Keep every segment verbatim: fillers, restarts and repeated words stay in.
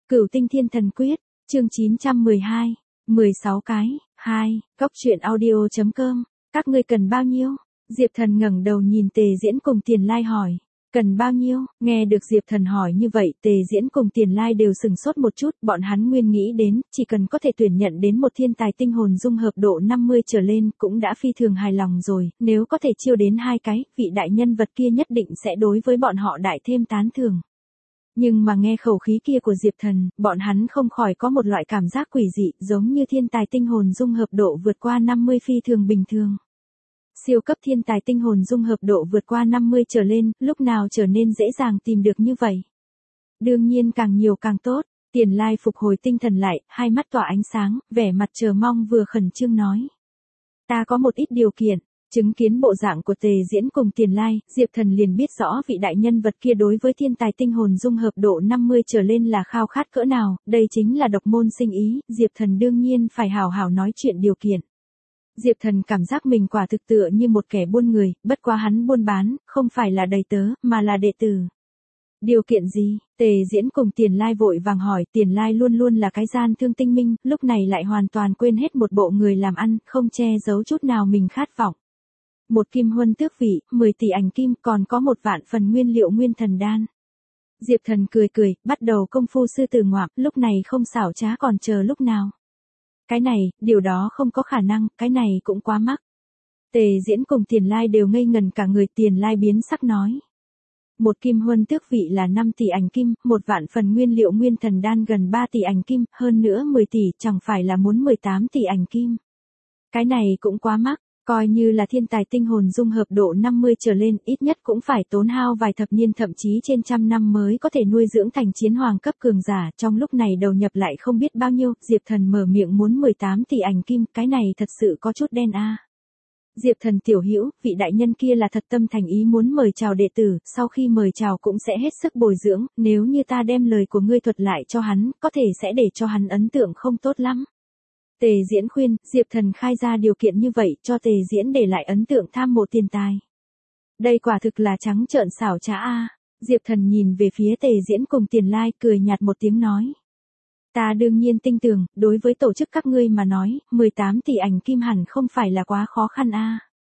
Cửu tinh thiên thần quyết, chương chín trăm mười hai, mười sáu cái, hai, góc truyện audio chấm com, các ngươi cần bao nhiêu? Diệp Thần ngẩng đầu nhìn Tề Diễn cùng Tiền Lai hỏi, cần bao nhiêu? Nghe được Diệp Thần hỏi như vậy, Tề Diễn cùng Tiền Lai đều sừng sốt một chút, bọn hắn nguyên nghĩ đến, chỉ cần có thể tuyển nhận đến một thiên tài tinh hồn dung hợp độ năm mươi trở lên, cũng đã phi thường hài lòng rồi, nếu có thể chiêu đến hai cái, vị đại nhân vật kia nhất định sẽ đối với bọn họ đại thêm tán thưởng. Nhưng mà nghe khẩu khí kia của Diệp Thần, bọn hắn không khỏi có một loại cảm giác quỷ dị, giống như thiên tài tinh hồn dung hợp độ vượt qua năm mươi phi thường bình thường. Siêu cấp thiên tài tinh hồn dung hợp độ vượt qua năm mươi trở lên, lúc nào trở nên dễ dàng tìm được như vậy? Đương nhiên càng nhiều càng tốt. Tiền Lai phục hồi tinh thần lại, hai mắt tỏa ánh sáng, vẻ mặt chờ mong vừa khẩn trương nói. Ta có một ít điều kiện. Chứng kiến bộ dạng của Tề Diễn cùng Tiền Lai, Diệp Thần liền biết rõ vị đại nhân vật kia đối với thiên tài tinh hồn dung hợp độ năm mươi trở lên là khao khát cỡ nào, đây chính là độc môn sinh ý, Diệp Thần đương nhiên phải hào hào nói chuyện điều kiện. Diệp Thần cảm giác mình quả thực tựa như một kẻ buôn người, bất quá hắn buôn bán, không phải là đầy tớ, mà là đệ tử. Điều kiện gì? Tề Diễn cùng Tiền Lai vội vàng hỏi, Tiền Lai luôn luôn là cái gian thương tinh minh, lúc này lại hoàn toàn quên hết một bộ người làm ăn, không che giấu chút nào mình khát vọng. Một kim huân tước vị, mười tỷ ảnh kim, còn có một vạn phần nguyên liệu nguyên thần đan. Diệp Thần cười cười, bắt đầu công phu sư tử ngoạm, lúc này không xảo trá còn chờ lúc nào. Cái này, điều đó không có khả năng, cái này cũng quá mắc. Tề Diễn cùng Tiền Lai đều ngây ngần cả người, Tiền Lai biến sắc nói. Một kim huân tước vị là năm tỷ ảnh kim, một vạn phần nguyên liệu nguyên thần đan gần ba tỷ ảnh kim, hơn nữa mười tỷ, chẳng phải là muốn mười tám tỷ ảnh kim. Cái này cũng quá mắc. Coi như là thiên tài tinh hồn dung hợp độ năm mươi trở lên, ít nhất cũng phải tốn hao vài thập niên thậm chí trên trăm năm mới có thể nuôi dưỡng thành chiến hoàng cấp cường giả, trong lúc này đầu nhập lại không biết bao nhiêu, Diệp Thần mở miệng muốn mười tám tỷ ảnh kim, cái này thật sự có chút đen a. À. Diệp Thần tiểu hữu, vị đại nhân kia là thật tâm thành ý muốn mời chào đệ tử, sau khi mời chào cũng sẽ hết sức bồi dưỡng, nếu như ta đem lời của ngươi thuật lại cho hắn, có thể sẽ để cho hắn ấn tượng không tốt lắm. Tề Diễn khuyên, Diệp Thần khai ra điều kiện như vậy cho Tề Diễn để lại ấn tượng tham mộ tiền tài. Đây quả thực là trắng trợn xảo trá a. Diệp Thần nhìn về phía Tề Diễn cùng Tiền Lai, cười nhạt một tiếng nói. Ta đương nhiên tin tưởng, đối với tổ chức các ngươi mà nói, mười tám tỷ ảnh kim hẳn không phải là quá khó khăn a.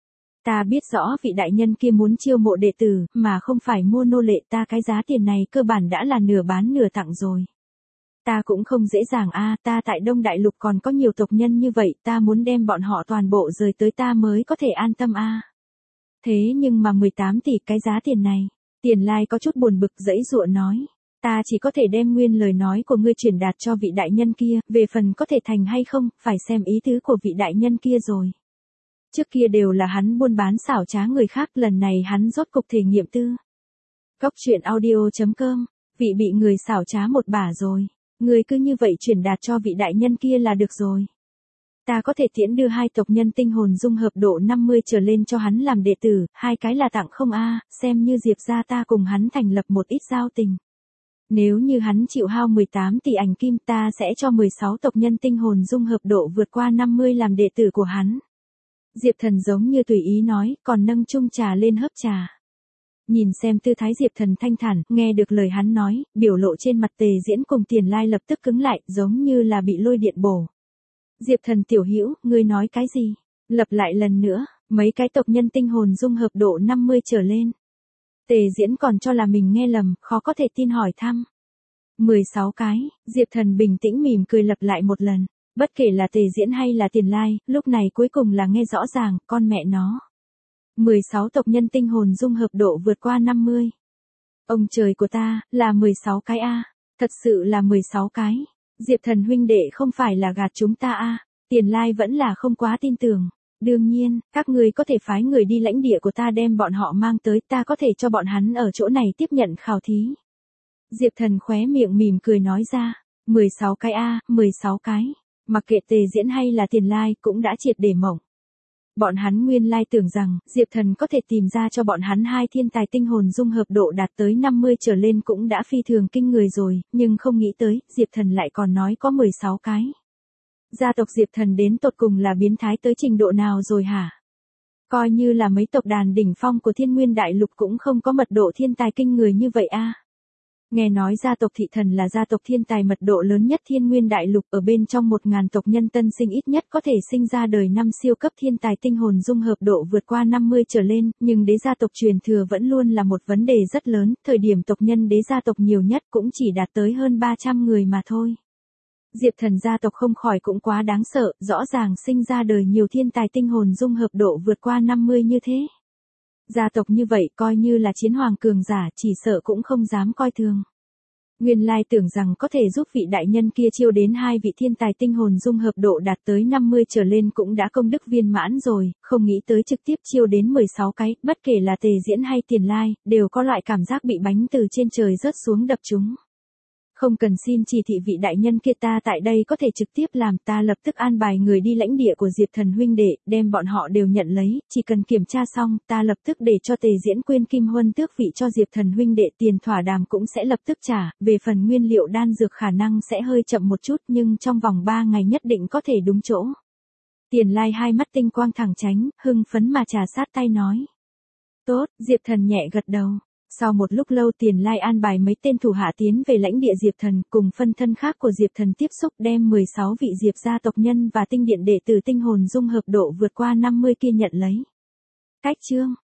Ta biết rõ vị đại nhân kia muốn chiêu mộ đệ tử, mà không phải mua nô lệ, ta cái giá tiền này cơ bản đã là nửa bán nửa tặng rồi. Ta cũng không dễ dàng a, à, ta tại Đông Đại Lục còn có nhiều tộc nhân như vậy, ta muốn đem bọn họ toàn bộ rời tới ta mới có thể an tâm a. À. Thế nhưng mà mười tám tỷ cái giá tiền này, Tiền Lai có chút buồn bực giãy giụa nói, ta chỉ có thể đem nguyên lời nói của ngươi truyền đạt cho vị đại nhân kia, về phần có thể thành hay không, phải xem ý tứ của vị đại nhân kia rồi. Trước kia đều là hắn buôn bán xảo trá người khác, lần này hắn rốt cục thể nghiệm tư. Góc truyện audio chấm com, vị bị người xảo trá một bả rồi. Người cứ như vậy truyền đạt cho vị đại nhân kia là được rồi. Ta có thể tiễn đưa hai tộc nhân tinh hồn dung hợp độ năm mươi trở lên cho hắn làm đệ tử, hai cái là tặng không a, à, xem như Diệp gia ta cùng hắn thành lập một ít giao tình. Nếu như hắn chịu hao mười tám tỷ ảnh kim, ta sẽ cho mười sáu tộc nhân tinh hồn dung hợp độ vượt qua năm mươi làm đệ tử của hắn. Diệp Thần giống như tùy ý nói, còn nâng chung trà lên hớp trà. Nhìn xem tư thái Diệp Thần thanh thản, nghe được lời hắn nói, biểu lộ trên mặt Tề Diễn cùng Tiền Lai lập tức cứng lại, giống như là bị lôi điện bổ. Diệp Thần tiểu hữu, ngươi nói cái gì? Lặp lại lần nữa, mấy cái tộc nhân tinh hồn dung hợp độ năm mươi trở lên. Tề Diễn còn cho là mình nghe lầm, khó có thể tin hỏi thăm. mười sáu cái, Diệp Thần bình tĩnh mỉm cười lặp lại một lần. Bất kể là Tề Diễn hay là Tiền Lai, lúc này cuối cùng là nghe rõ ràng, con mẹ nó. mười sáu tộc nhân tinh hồn dung hợp độ vượt qua năm mươi. Ông trời của ta, là mười sáu cái a, à. Thật sự là mười sáu cái. Diệp Thần huynh đệ không phải là gạt chúng ta a. À. Tiền Lai vẫn là không quá tin tưởng. Đương nhiên, các ngươi có thể phái người đi lãnh địa của ta đem bọn họ mang tới, ta có thể cho bọn hắn ở chỗ này tiếp nhận khảo thí. Diệp Thần khóe miệng mỉm cười nói ra, mười sáu cái a, à, mười sáu cái. Mặc kệ Tề Diễn hay là Tiền Lai cũng đã triệt để mộng. Bọn hắn nguyên lai tưởng rằng, Diệp Thần có thể tìm ra cho bọn hắn hai thiên tài tinh hồn dung hợp độ đạt tới năm mươi trở lên cũng đã phi thường kinh người rồi, nhưng không nghĩ tới, Diệp Thần lại còn nói có mười sáu cái. Gia tộc Diệp Thần đến tột cùng là biến thái tới trình độ nào rồi hả? Coi như là mấy tộc đàn đỉnh phong của Thiên Nguyên Đại Lục cũng không có mật độ thiên tài kinh người như vậy a. À. Nghe nói gia tộc Thị Thần là gia tộc thiên tài mật độ lớn nhất Thiên Nguyên Đại Lục, ở bên trong một ngàn tộc nhân tân sinh ít nhất có thể sinh ra đời năm siêu cấp thiên tài tinh hồn dung hợp độ vượt qua năm mươi trở lên, nhưng đế gia tộc truyền thừa vẫn luôn là một vấn đề rất lớn, thời điểm tộc nhân đế gia tộc nhiều nhất cũng chỉ đạt tới hơn ba trăm người mà thôi. Diệp Thần gia tộc không khỏi cũng quá đáng sợ, rõ ràng sinh ra đời nhiều thiên tài tinh hồn dung hợp độ vượt qua năm mươi như thế. Gia tộc như vậy coi như là chiến hoàng cường giả chỉ sợ cũng không dám coi thường. Nguyên lai tưởng rằng có thể giúp vị đại nhân kia chiêu đến hai vị thiên tài tinh hồn dung hợp độ đạt tới năm mươi trở lên cũng đã công đức viên mãn rồi, không nghĩ tới trực tiếp chiêu đến mười sáu cái, bất kể là Tề Diễn hay Tiền Lai, đều có loại cảm giác bị bánh từ trên trời rớt xuống đập chúng. Không cần xin chỉ thị vị đại nhân kia, ta tại đây có thể trực tiếp làm, ta lập tức an bài người đi lãnh địa của Diệp Thần huynh đệ, đem bọn họ đều nhận lấy, chỉ cần kiểm tra xong, ta lập tức để cho Tề Diễn quên kim huân tước vị cho Diệp Thần huynh đệ, tiền thỏa đàm cũng sẽ lập tức trả, về phần nguyên liệu đan dược khả năng sẽ hơi chậm một chút nhưng trong vòng ba ngày nhất định có thể đúng chỗ. Tiền Lai hai mắt tinh quang thẳng tránh, hưng phấn mà trà sát tay nói. Tốt, Diệp Thần nhẹ gật đầu. Sau một lúc lâu Tiền Lai an bài mấy tên thủ hạ tiến về lãnh địa Diệp Thần cùng phân thân khác của Diệp Thần tiếp xúc đem mười sáu vị Diệp gia tộc nhân và tinh điện đệ tử tinh hồn dung hợp độ vượt qua năm mươi kia nhận lấy. Cách chương